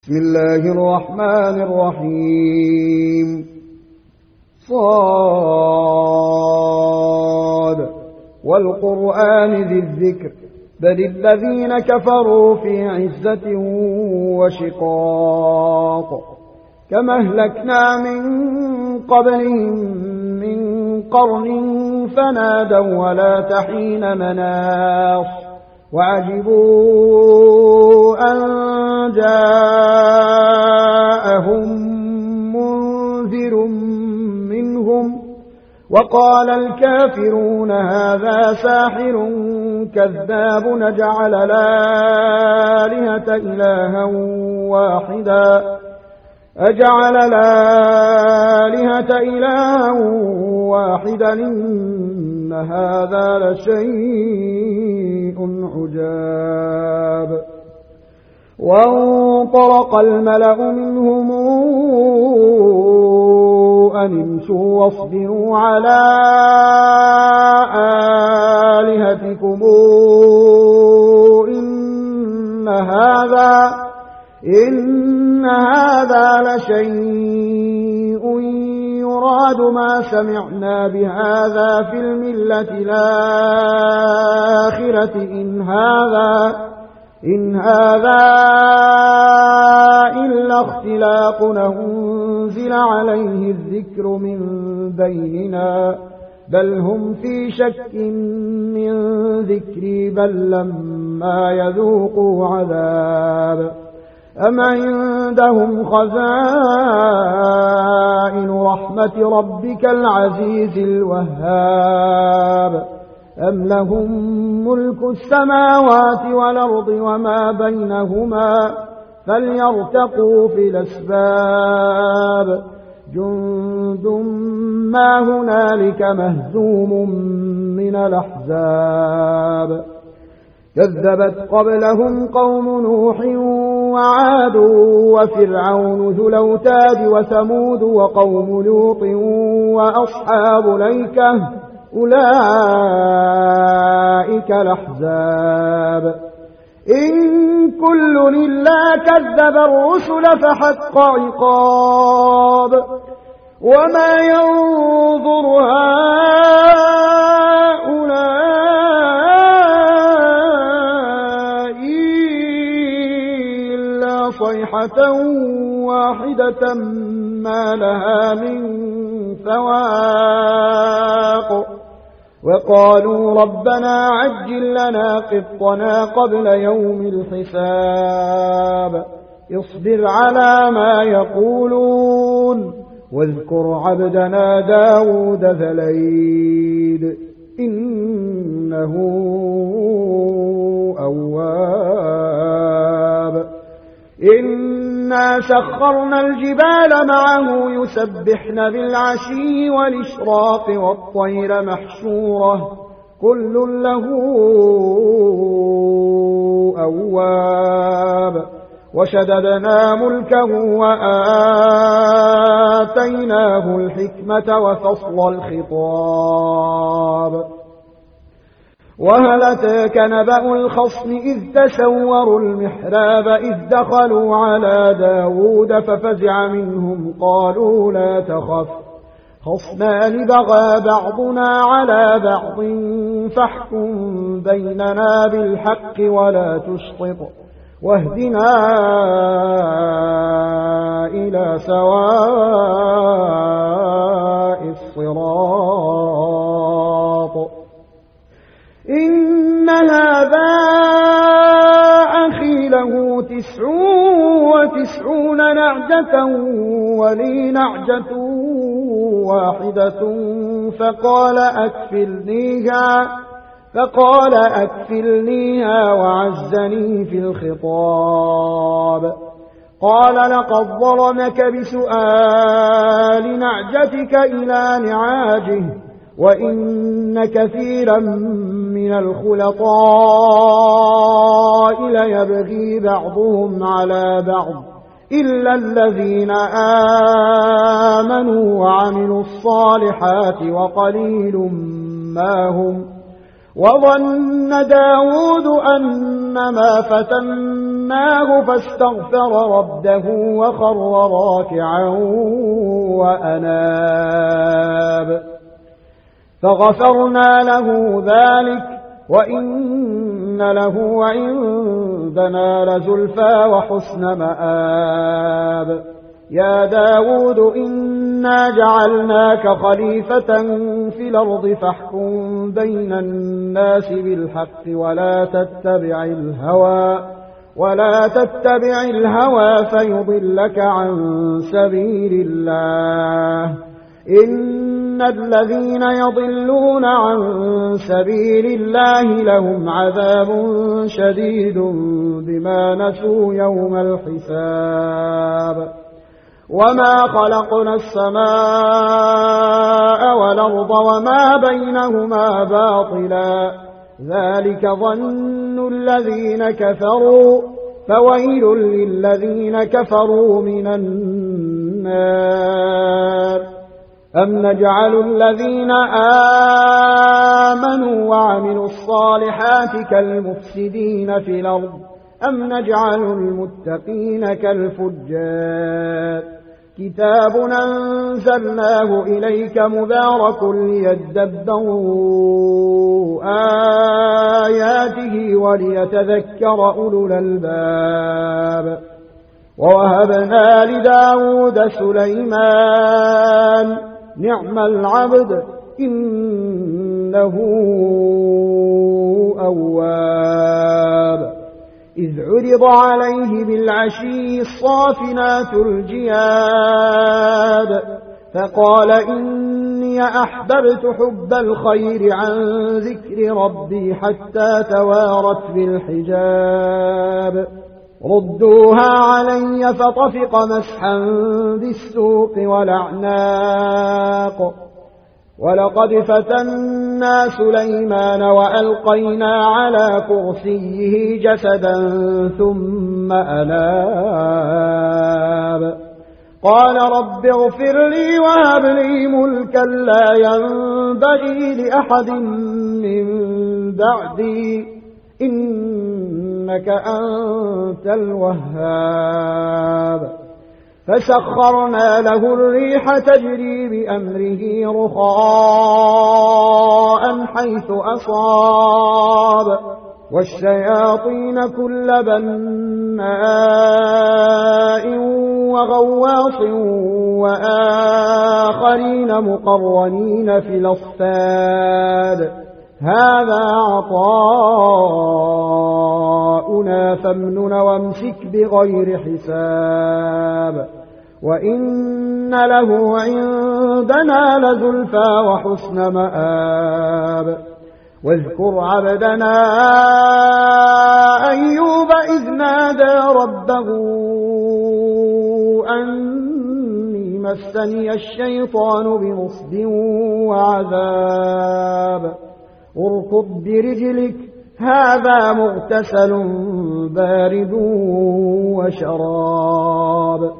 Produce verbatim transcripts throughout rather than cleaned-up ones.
بسم الله الرحمن الرحيم صاد والقرآن ذي الذكر بل الذين كفروا في عزة وشقاق كما أهلكنا من قبلهم من قرن فنادوا ولا تحين مناص وعجبوا أن جاءهم منذر منهم وقال الكافرون هذا ساحر كذاب نجعل الآلهة إلها واحدا أجعل الآلهة إلها واحدا إن هذا لشيء عجاب وانطلق الملأ منهم أن امشوا واصبروا على آلهتكم إن هذا إن هذا لشيء يراد ما سمعنا بهذا في الملة الآخرة إن هذا إن هذا إلا اختلاق أنزل عليه الذكر من بيننا بل هم في شك من ذكري بل لما يذوقوا عذاب أم عندهم خزائن رحمة ربك العزيز الوهاب أم لهم ملك السماوات والأرض وما بينهما فليرتقوا في الأسباب جند ما هنالك مهزوم من الأحزاب كذبت قبلهم قوم نوح وعاد وفرعون ذو الأوتاد وثمود وقوم لوط وأصحاب الأيكة أولئك الأحزاب إن كل إلا كذب الرسل فحق عقاب وما ينظر هؤلاء إلا صيحة واحدة ما لها من فواق وقالوا ربنا عجل لنا قطنا قبل يوم الحساب اصبر على ما يقولون واذكر عبدنا داود ذا الأيد إنه أواب إنا سخرنا الجبال معه يسبحن بالعشي والإشراق والطير محشورة كل له أواب وشددنا ملكه وآتيناه الحكمة وفصل الخطاب وهل أتاك نبأ الخصم إذ تسوروا المحراب إذ دخلوا على داود ففزع منهم قالوا لا تخف خصمان بغى بعضنا على بعض فاحكم بيننا بالحق ولا تشطط واهدنا إلى سواء الصراط إن هذا أخي له تسع وتسعون نعجة ولي نعجة واحدة فقال أكفلنيها فقال أكفلنيها وعزني في الخطاب قال لقد ظلمك بسؤال نعجتك إلى نعاجه وإن كثيرا من الخلطاء ليبغي بعضهم على بعض إلا الذين آمنوا وعملوا الصالحات وقليل ما هم وظن داود أن ما فتناه فاستغفر ربه وخر راكعا وأناب فغفرنا له ذلك وإن له عندنا لزلفى وحسن مآب يا داود إنا جعلناك خليفة في الأرض فاحكم بين الناس بالحق ولا تتبع الهوى ولا تتبع الهوى فيضلك عن سبيل الله إن الذين يضلون عن سبيل الله لهم عذاب شديد بما نسوا يوم الحساب وما خلقنا السماء والأرض وما بينهما باطلا ذلك ظن الذين كفروا فويل للذين كفروا من النار أم نجعل الذين آمنوا وعملوا الصالحات كالمفسدين في الأرض أم نجعل المتقين كالفجار كتاب أنزلناه إليك مبارك ليدبروا آياته وليتذكر أولو الألباب ووهبنا لداود سليمان نعم العبد إنه أواب إذ عرض عليه بالعشي الصافنات الجياد فقال إني أحببت حب الخير عن ذكر ربي حتى توارت بالحجاب ردوها علي فطفق مسحا بالسوق والأعناق ولقد فتنا سليمان وألقينا على كرسيه جسدا ثم أناب قال رب اغفر لي وهب لي ملكا لا ينبغي لأحد من بعدي إنك أنت الوهاب فسخرنا له الريح تجري بأمره رخاء حيث أصاب والشياطين كل بناء وغواص وآخرين مقرنين في الأصفاد هذا عطاؤنا فامنن وامسك بغير حساب وإن له عندنا لزلفى وحسن مآب واذكر عبدنا أيوب إذ نادى ربه أني مسني الشيطان بنصب وعذاب اركض برجلك هذا مغتسل بارد وشراب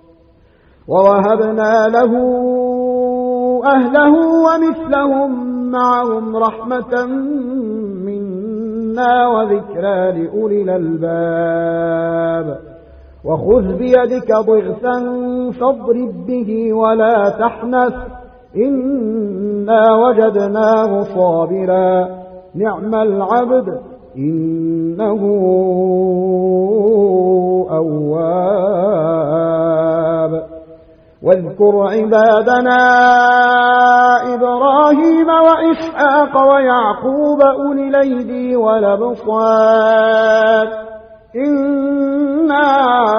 ووهبنا له أهله ومثلهم معهم رحمة منا وذكرى لأولي الألباب وخذ بيدك ضغثا فاضرب به ولا تحنث إنا وجدناه صابرا نعم العبد إنه أواب واذكر عبادنا إبراهيم وإسحاق ويعقوب أولي الأيدي والأبصار إنا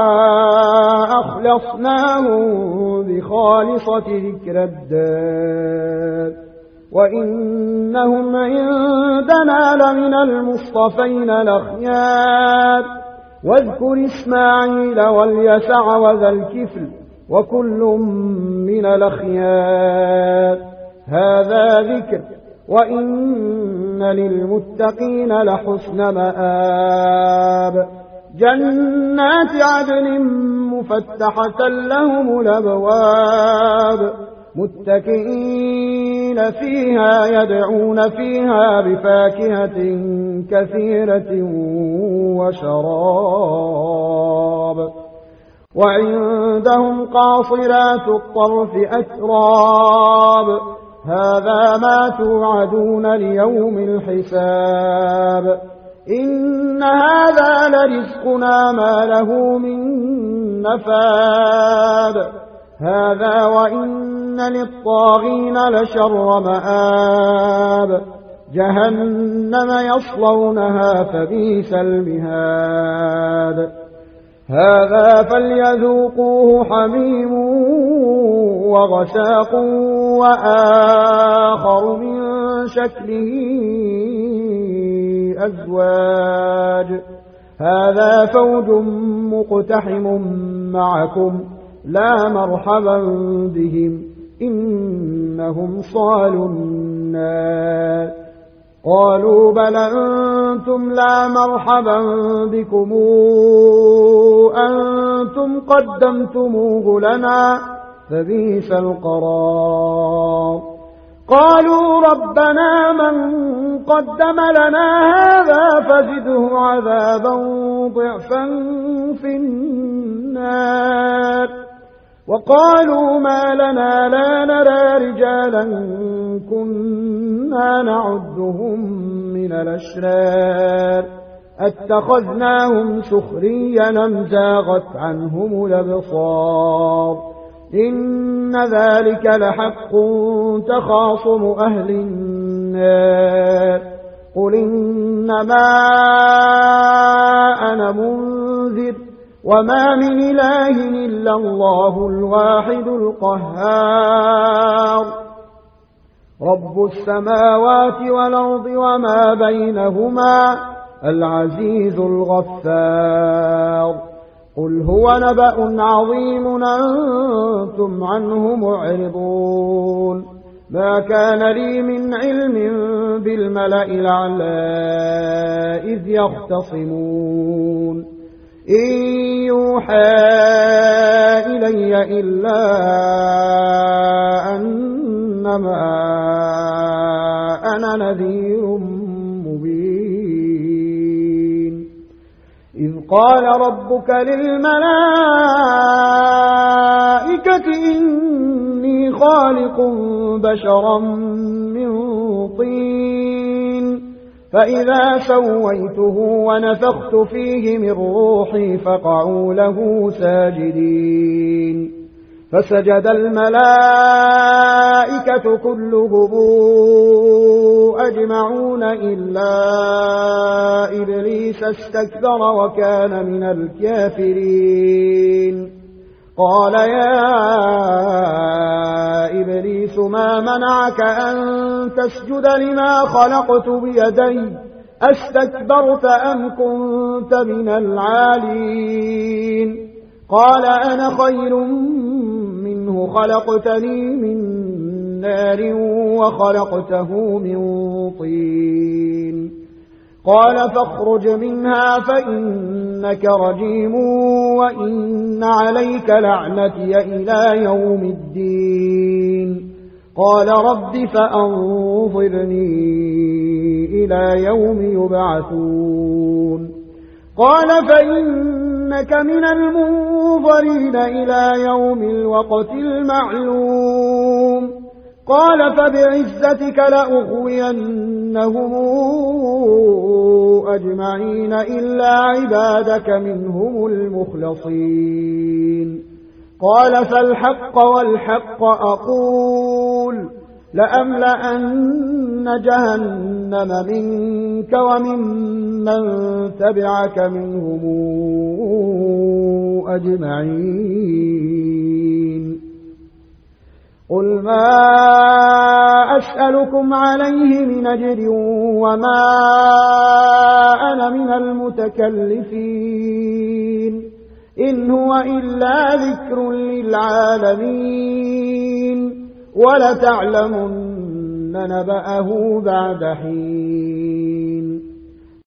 أخلصناهم بخالصة ذكر الدار وإنهم عندنا لمن المصطفين الأخيار واذكر إسماعيل واليسع وذا الكفل وكل من الأخيار هذا ذكر وإن للمتقين لحسن مآب جنات عدن مفتحة لهم الأبواب متكئين خالدين فيها يدعون فيها بفاكهة كثيرة وشراب وعندهم قاصرات الطرف أتراب هذا ما توعدون ليوم الحساب إن هذا لرزقنا ما له من نفاد هذا وإن للطاغين لشر مآب جهنم يصلونها فبئس المهاد هذا فليذوقوه حميم وغساق وآخر من شكله أزواج هذا فوج مقتحم معكم لا مرحبا بهم إنهم صالوا النار قالوا بل أنتم لا مرحبا بكم أنتم قدمتموه لنا فبئس القرار قالوا ربنا من قدم لنا هذا فزده عذابا ضعفا في النار وقالوا ما لنا لا نرى رجالا كنا نعدهم من الأشرار اتخذناهم سخريا أم زاغت عنهم الأبصار إن ذلك لحق تخاصم أهل النار قل إنما أنا منذر وما من إله إلا الله الواحد القهار رب السماوات والأرض وما بينهما العزيز الغفار قل هو نبأ عظيم أنتم عنه معرضون ما كان لي من علم بالملأ الأعلى إذ يختصمون إن يوحى إلي إلا أنما أنا نذير مبين إذ قال ربك للملائكة إني خالق بشرا من طين فإذا سويته ونفخت فيه من روحي فقعوا له ساجدين فسجد الملائكة كلهم أجمعون إلا إبليس استكبر وكان من الكافرين قال يا إبليس ما منعك أن تسجد لما خلقت بيدي أستكبرت أم كنت من العالين قال أنا خير منه خلقتني من نار وخلقته من طين قال فاخرج منها فإنك رجيم وإن عليك لعنتي إلى يوم الدين قال رب فأنظرني إلى يوم يبعثون قال فإنك من المنظرين إلى يوم الوقت المعلوم قال فبعزتك لأغوينهم أجمعين إلا عبادك منهم المخلصين قال فالحق والحق أقول لأملأن جهنم منك وممن تبعك منهم أجمعين قل ما أسألكم عليه من أجر وما أنا من المتكلفين إن هو إلا ذكر للعالمين ولتعلمن نبأه بعد حين